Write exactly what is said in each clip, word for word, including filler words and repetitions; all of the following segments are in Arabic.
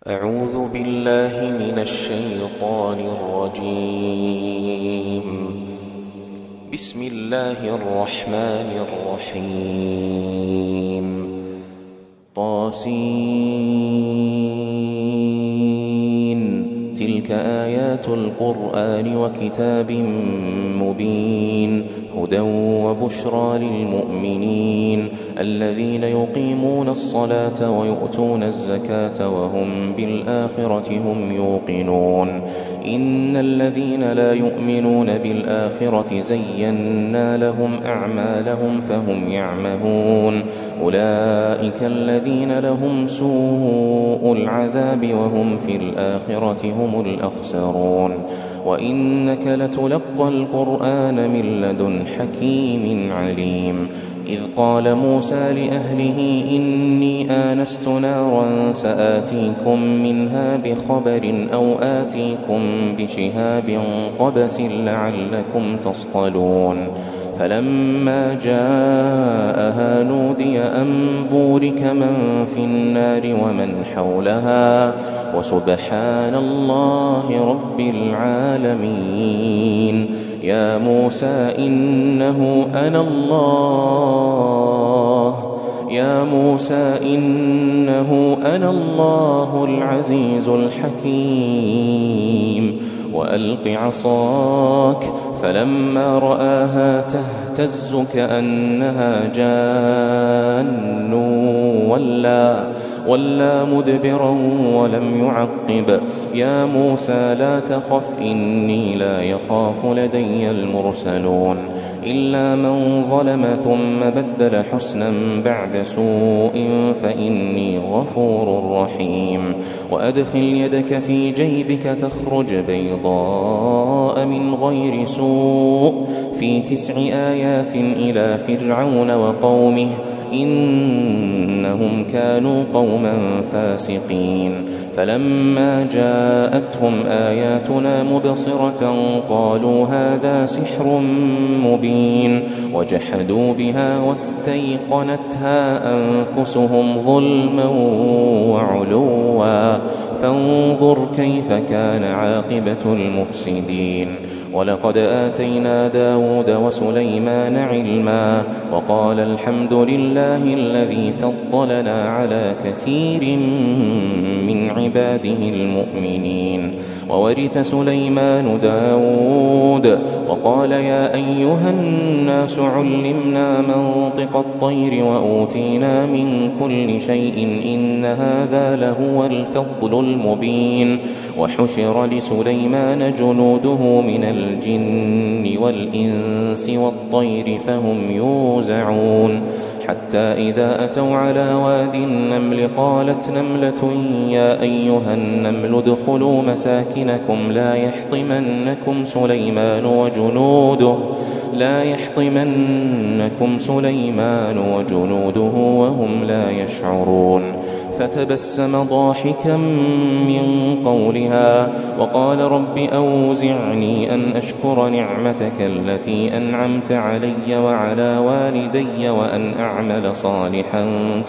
أعوذ بالله من الشيطان الرجيم. بسم الله الرحمن الرحيم. طاسين تلك آيات القرآن وكتاب مبين هدى وبشرى للمؤمنين الذين يقيمون الصلاة ويؤتون الزكاة وهم بالآخرة هم يوقنون. إن الذين لا يؤمنون بالآخرة زينا لهم أعمالهم فهم يعمهون. أولئك الذين لهم سوء العذاب وهم في الآخرة هم الأخسرون. وإنك لتلقى القرآن من لدن حكيم عليم. إذ قال موسى لأهله إني آنست نارا سآتيكم منها بخبر أو آتيكم بشهاب قبس لعلكم تصطلون. فلما جاءها نودي أن بورك من في النار ومن حولها وسبحان الله رب العالمين. يا موسى إنه أنا الله يا موسى إنه أنا الله العزيز الحكيم. وألق عصاك فلما رآها تهتز كأنها جان ولا ولا مدبرا ولم يعقب. يا موسى لا تخف إني لا يخاف لدي المرسلون. إلا من ظلم ثم بدل حسنا بعد سوء فإني غفور رحيم. وأدخل يدك في جيبك تخرج بيضاء من غير سوء في تسع آيات إلى فرعون وقومه إنهم كانوا قوما فاسقين. فلما جاءتهم آياتنا مبصرة قالوا هذا سحر مبين. وجحدوا بها واستيقنتها أنفسهم ظلما وعلوا فانظر كيف كان عاقبة المفسدين. ولقد آتينا داود وسليمان علما وقال الحمد لله الذي فضلنا على كثير من عباده المؤمنين. وورث سليمان داود وقال يا أيها الناس علمنا منطق الطير وأوتينا من كل شيء إن هذا لهو الفضل المبين. وحشر لسليمان جنوده من الجن والإنس والطير فهم يوزعون. حتى إذا أتوا على واد النمل قالت نملة يا أيها النمل ادخلوا مساكنكم لا يحطمنكم سليمان وجنوده لا يحطمنكم سليمان وجنوده وهم لا يشعرون. فتبسم ضاحكا من قولها وقال رب أوزعني أن أشكر نعمتك التي أنعمت علي وعلى والدي وأن أعمل صالحا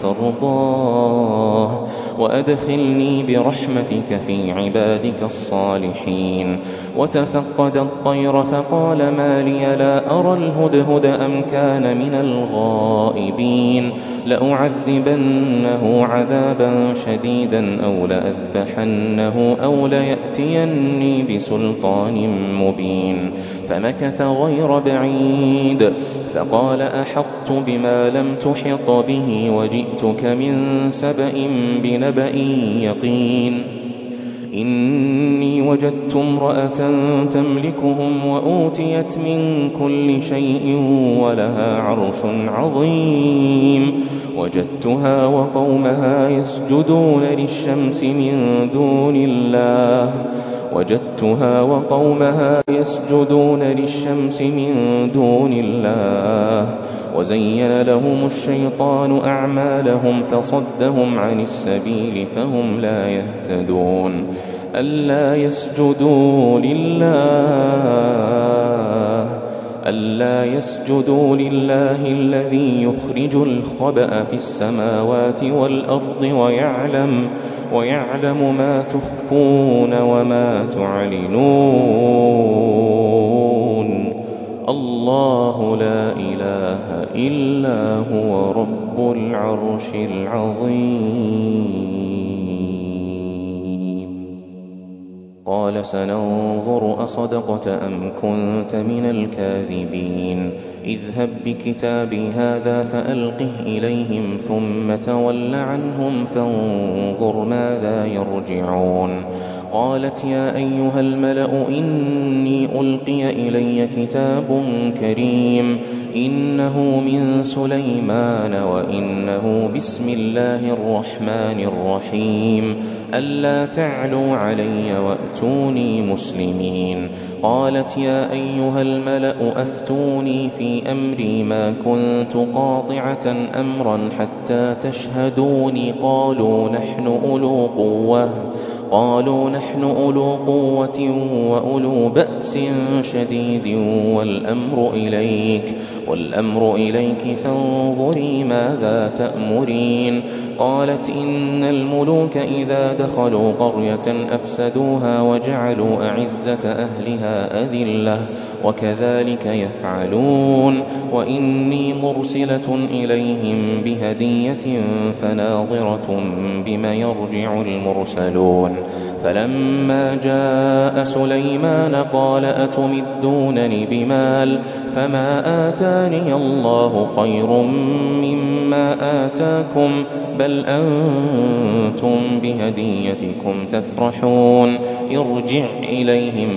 ترضاه وأدخلني برحمتك في عبادك الصالحين. وتفقد الطير فقال ما لي لا أرى الهدهد أم كان من الغائبين. لأعذبنه عذابا شديدا أو لأذبحنه أو ليأتيني بسلطان مبين. فمكث غير بعيد فقال أحطت بما لم تحط به وجئتك من سبأ بنبأ يقين. إني وجدت امرأة تملكهم وأوتيت من كل شيء ولها عرش عظيم. وجدتها وقومها يسجدون للشمس من دون الله وجدتها وقومها يسجدون للشمس من دون الله وزين لهم الشيطان أعمالهم فصدهم عن السبيل فهم لا يهتدون. ألا يسجدوا لله ألا يسجدوا لله الذي يخرج الخبأ في السماوات والأرض ويعلم, ويعلم ما تخفون وما تعلنون. الله لا إله إلا هو رب العرش العظيم. قال سننظر أصدقت أم كنت من الكاذبين. اذهب بكتابي هذا فألقه إليهم ثم تول عنهم فانظر ماذا يرجعون. قالت يا أيها الملأ إني ألقي إلي كتاب كريم إنه من سليمان وإنه بسم الله الرحمن الرحيم ألا تعلوا علي وأتوني مسلمين. قالت يا أيها الملأ أفتوني في أمري ما كنت قاطعة أمرا حتى تشهدوني. قالوا نحن أولو قوة قالوا نحن أولو قوة وأولو بأس شديد والأمر إليك والأمر إليك فانظري ماذا تأمرين. قالت إن الملوك إذا دخلوا قرية أفسدوها وجعلوا أعزة أهلها أذلة وكذلك يفعلون. وإني مرسلة إليهم بهدية فناظرة بما يرجع المرسلون. فلما جاء سليمان قال أتمدونني بمال فما آتاني الله خير مما آتاكم بل أنتم بهديتكم تفرحون. ارجع إليهم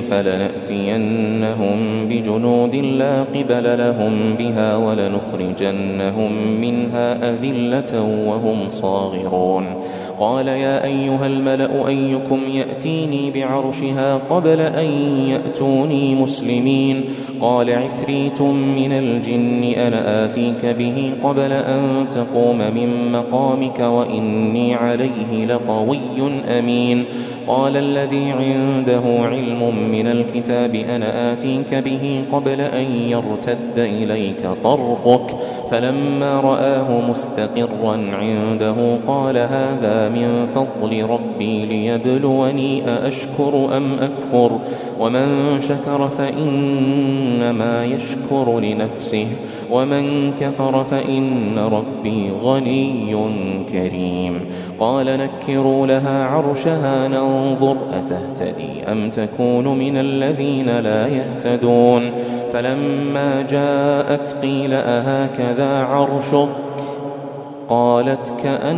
فلنأتينهم بجنود لا قبل لهم بها ولنخرجنهم منها أذلة وهم صاغرون. قال يا أيها الملأ أيكم يأتيني بعرشها قبل أن يأتوني مسلمين. قال عفريت من الجن أنا آتيك به قبل أن تقوم من مقامك وإني عليه لقوي أمين. قال الذي عنده علم من الكتاب أنا آتيك به قبل أن يرتد إليك طرفك. فلما رآه مستقرا عنده قال هذا من فضل ربي ليبلوني أأشكر أم أكفر ومن شكر فإنما يشكر لنفسه ومن كفر فإن ربي غني كريم. قال نكروا لها عرشها ننظر أتهتدي أم تكون من الذين لا يهتدون. فلما جاءت قيل أهكذا عرشك قالت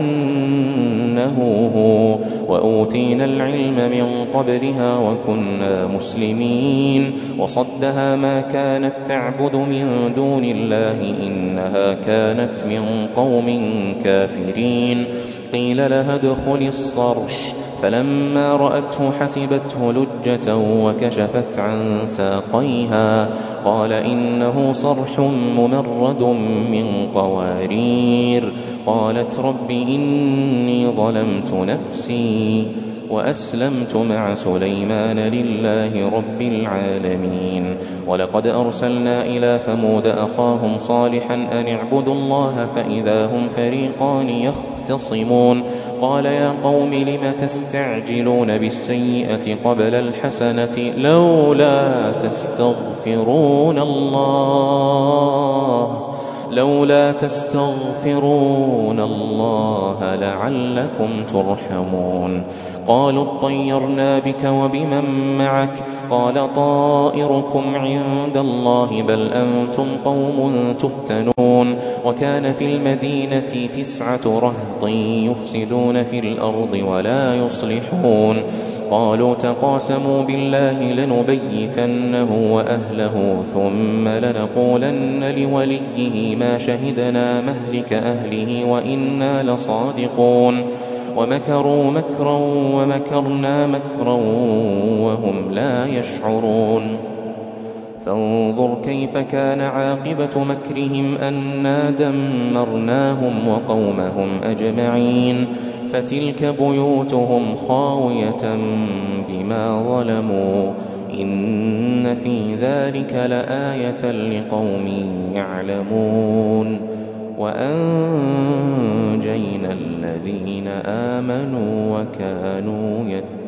كأنه هو وأوتينا العلم من قبلها وكنا مسلمين. وصدها ما كانت تعبد من دون الله إنها كانت من قوم كافرين. قيل لها ادخل الصرح فلما رأته حسبته لجة وكشفت عن ساقيها. قال إنه صرح ممرد من قوارير. قالت رب إني ظلمت نفسي وأسلمت مع سليمان لله رب العالمين. ولقد أرسلنا إلى ثمود أخاهم صالحا أن اعبدوا الله فإذا هم فريقان يختصمون. قال يا قوم لم تستعجلون بالسيئة قبل الحسنة لولا تستغفرون الله لولا تستغفرون الله لعلكم ترحمون. قالوا اطيرنا بك وبمن معك قال طائركم عند الله بل أنتم قوم تفتنون. وكان في المدينة تسعة رهط يفسدون في الأرض ولا يصلحون. قالوا تقاسموا بالله لنبيتنه وأهله ثم لنقولن لوليه ما شهدنا مهلك أهله وإنا لصادقون. ومكروا مكرا ومكرنا مكرا وهم لا يشعرون. فانظر كيف كان عاقبة مكرهم أنا دمرناهم وقومهم أجمعين. فتلك بيوتهم خاوية بما ظلموا إن في ذلك لآية لقوم يعلمون وأنجينا الذين آمنوا وكانوا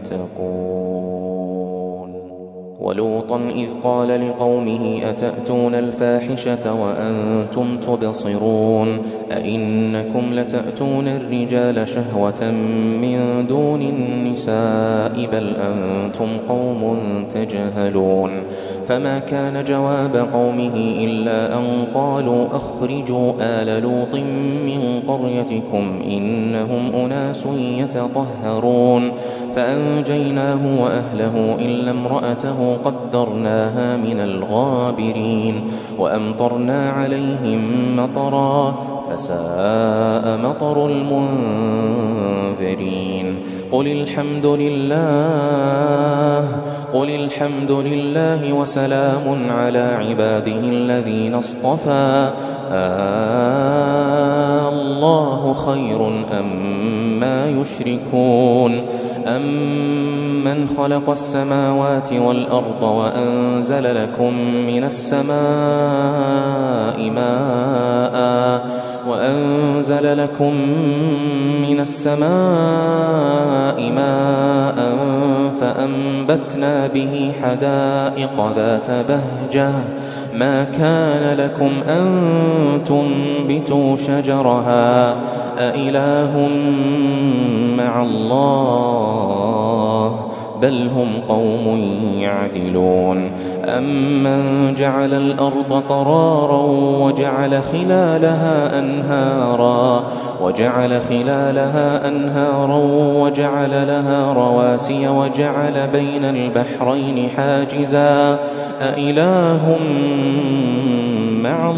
يتقون ولوطا إذ قال لقومه أتأتون الفاحشة وأنتم تبصرون أئنكم لتأتون الرجال شهوة من دون النساء بل أنتم قوم تجهلون فما كان جواب قومه إلا أن قالوا أخرجوا آل لوط من قريتكم إنهم أناس يتطهرون فأنجيناه وأهله إلا امرأته قدرناها من الغابرين وأمطرنا عليهم مطرا فساء مطر المنذرين قل الحمد لله قل الحمد لله وسلام على عباده الذين اصطفى آه الله خير أما يشركون أمن خلق السماوات والأرض وأنزل لكم من السماء ماء وأنزل لكم من السماء ماء فأنبتنا به حدائق ذات بهجة ما كان لكم أن تنبتوا شجرها أإله مع الله بل هم قوم يعدلون أمن جعل الأرض قرارا وجعل خلالها أنهارا وجعل خلالها أنهارا وجعل لها رواسي وجعل بين البحرين حاجزا أإله مع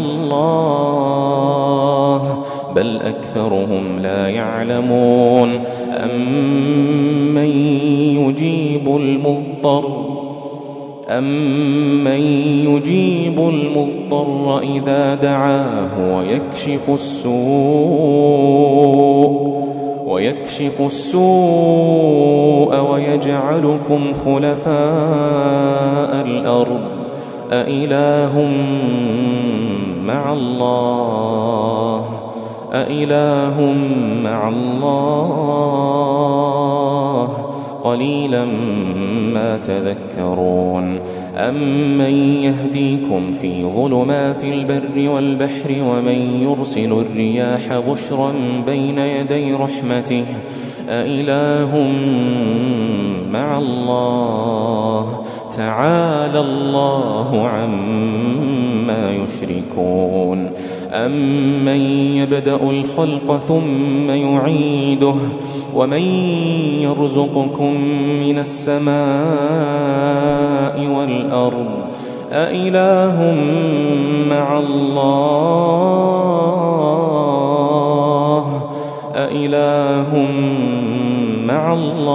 الله بل أكثرهم لا يعلمون أمن يجيب المضطر أمن يجيب المضطر إذا دعاه ويكشف السوء ويكشف السوء ويجعلكم خلفاء الأرض أإله مع الله أإله مع الله قليلا ما تذكرون أمن يهديكم في ظلمات البر والبحر ومن يرسل الرياح بشرا بين يدي رحمته أإله مع الله تعالى الله عما يشركون أمن يبدأ الخلق ثم يعيده ومن يرزقكم من السماء والأرض أإله مع الله أإله مع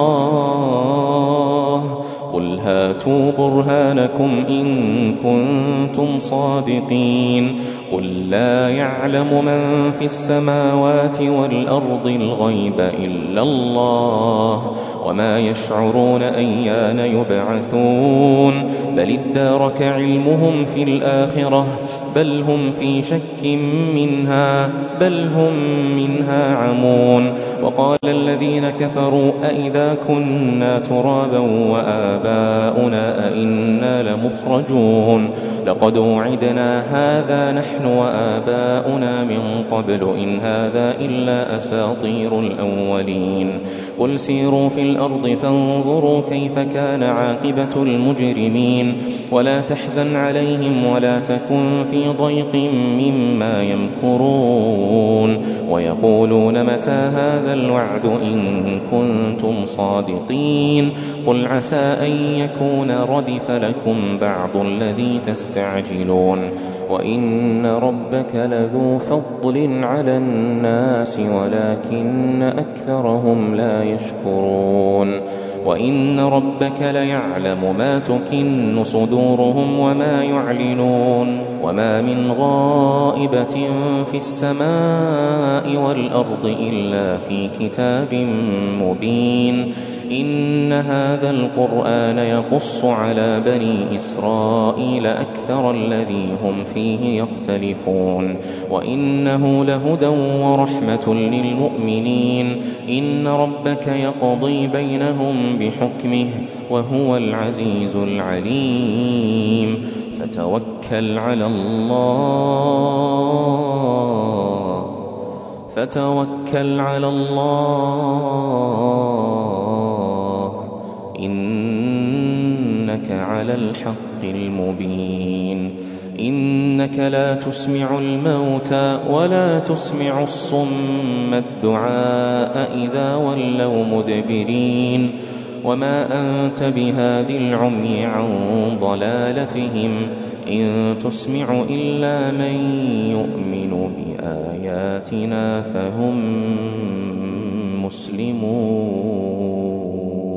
الله قل هاتوا برهانكم إن كنتم صادقين قل لا يعلم من في السماوات والأرض الغيب إلا الله وما يشعرون أيان يبعثون بل ادارك علمهم في الآخرة بل هم في شك منها بل هم منها عمون وقال الذين كفروا أئذا كنا ترابا وآباؤنا أئنا لمخرجون لقد وعدنا هذا نحن وآباؤنا من قبل إن هذا إلا أساطير الأولين قل سيروا في الأرض فانظروا كيف كان عاقبة المجرمين ولا تحزن عليهم ولا تكن في ضيق مما يمكرون ويقولون متى هذا الوعد إن كنتم صادقين قل عسى أن يكون ردف لكم بعض الذي تستعجلون وإن ربك لذو فضل على الناس ولكن أكثرهم لا يشكرون وإن ربك ليعلم ما تكن صدورهم وما يعلنون وما من غائبة في السماء والأرض إلا في كتاب مبين إن هذا القرآن يقص على بني إسرائيل أكثر الذي هم فيه يختلفون وإنه لهدى ورحمة للمؤمنين إن ربك يقضي بينهم بحكمه وهو العزيز العليم فتوكل على الله فتوكل على الله إنك على الحق المبين إنك لا تسمع الموتى ولا تسمع الصم الدعاء إذا ولوا مدبرين وما أنت بهاد العمي عن ضلالتهم إن تسمع إلا من يؤمن بآياتنا فهم مسلمون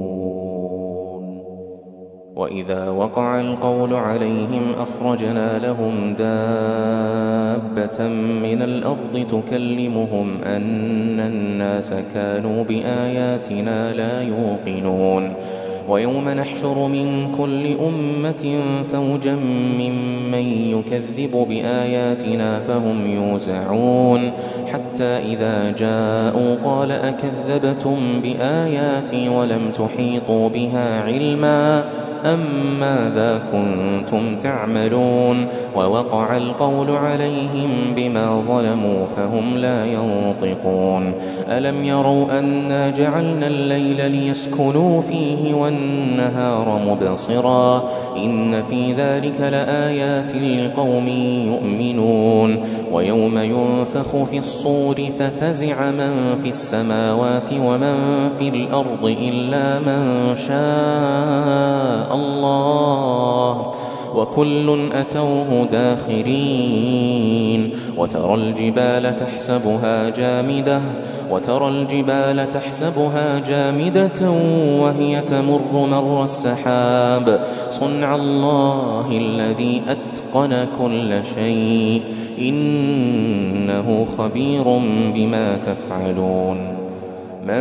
وإذا وقع القول عليهم أخرجنا لهم دابة من الأرض تكلمهم أن الناس كانوا بآياتنا لا يوقنون ويوم نحشر من كل أمة فوجا ممن يكذب بآياتنا فهم يوزعون حتى إذا جاءوا قال أكذبتم بآياتي ولم تحيطوا بها علما أم ماذا كنتم تعملون ووقع القول عليهم بما ظلموا فهم لا ينطقون ألم يروا أنا جعلنا الليل ليسكنوا فيه والنهار مبصرا إن في ذلك لآيات لقوم يؤمنون ويوم ينفخ في الصور ففزع من في السماوات ومن في الأرض إلا من شاء الله وكل أتوه داخرين وترى الجبال تحسبها جامدة وترى الجبال تحسبها جامدة وهي تمر مر السحاب صنع الله الذي أتقن كل شيء إنه خبير بما تفعلون من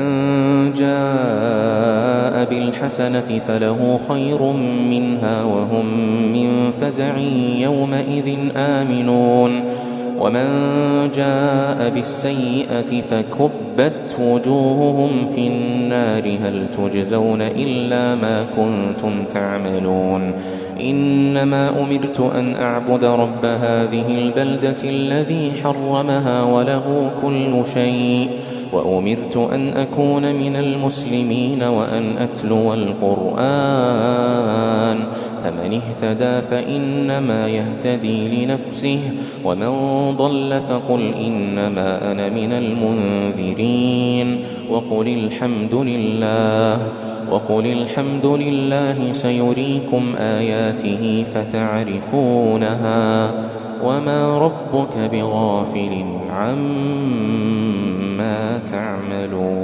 جاء بالحسنة فله خير منها وهم من فزع يومئذ آمنون ومن جاء بالسيئة فكبت وجوههم في النار هل تجزون إلا ما كنتم تعملون إنما أمرت أن أعبد رب هذه البلدة الذي حرمها وله كل شيء وأمرت أن أكون من المسلمين وأن أتلو القرآن فمن اهتدى فإنما يهتدي لنفسه ومن ضل فقل إنما أنا من المنذرين وقل الحمد لله وقل الحمد لله سيريكم آياته فتعرفونها وما ربك بغافل عما تعملون.